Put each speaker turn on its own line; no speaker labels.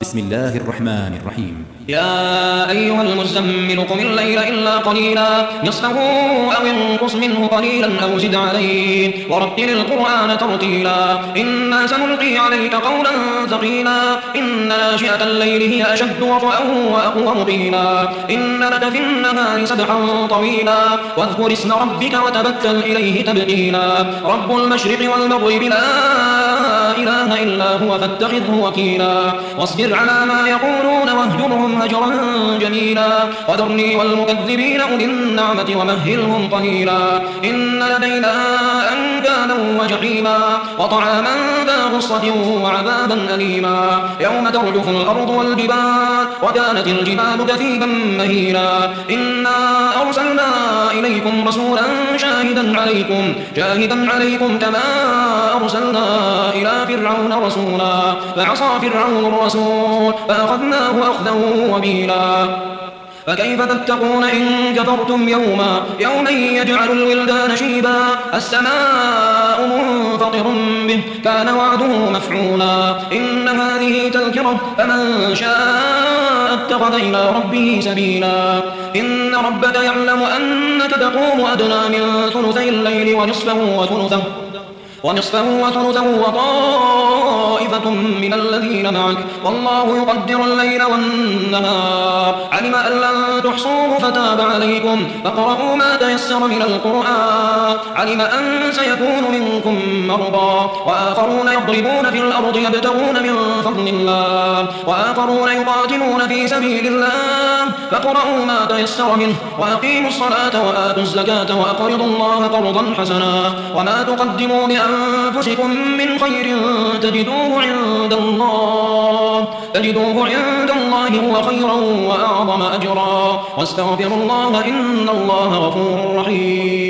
بسم الله الرحمن الرحيم.
يا أيها المزمل قم الليل إلا قليلا نصفه أو انقص منه قليلا أو زد عليه ورتل القرآن ترتيلا إنا سنلقي عليك قولا ثقيلا إن ناشئة الليل هي أشد وطئا وأقوم قيلا إن لك في النهار سبحا طويلا واذكر اسم ربك وتبتل إليه تبتيلا رب المشرق والمغرب لا إله إلا هو فاتخذه وكيلا واصبر على ما يقولون واهجرهم هجرا جميلا وذرني والمكذبين أولي النعمة ومهلهم قليلا إن لدينا أنكالا وجحيما وطعاما ذا غصة وعذابا أليما يوم ترجف الأرض والجبال وكانت الجبال كثيبا مهيلا إنا أرسلنا إليكم رسولا شاهدا عليكم كما أرسلنا إلى فرعون رسولا فعصى فرعون الرسول فأخذناه أخذا وبيلا فكيف تتقون إن كفرتم يوما يجعل الولدان شيبا السماء منفطر به كان وعده مفعولا إن هذه تذكرة فمن شاء اتخذ إلى ربه سبيلا إن ربك يعلم أنك تقوم أدنى من ثلثي الليل ونصفه وثلثه وطائفة من الذين معك والله يقدر الليل والنهار علم أن لن تحصوه فتاب عليكم فاقرؤوا ما تيسر من القرآن علم أن سيكون منكم مرضى وآخرون يضربون في الأرض يبتغون من فضل الله وآخرون يقاتلون في سبيل الله فاقرؤوا ما تيسر منه وأقيموا الصلاة وآتوا الزكاة وأقرضوا الله قرضا حسنا وما تقدموا أنفسكم من خير تجدوه عند الله هو خيرا وأعظم أجرا واستغفروا الله إن الله غفور رحيم.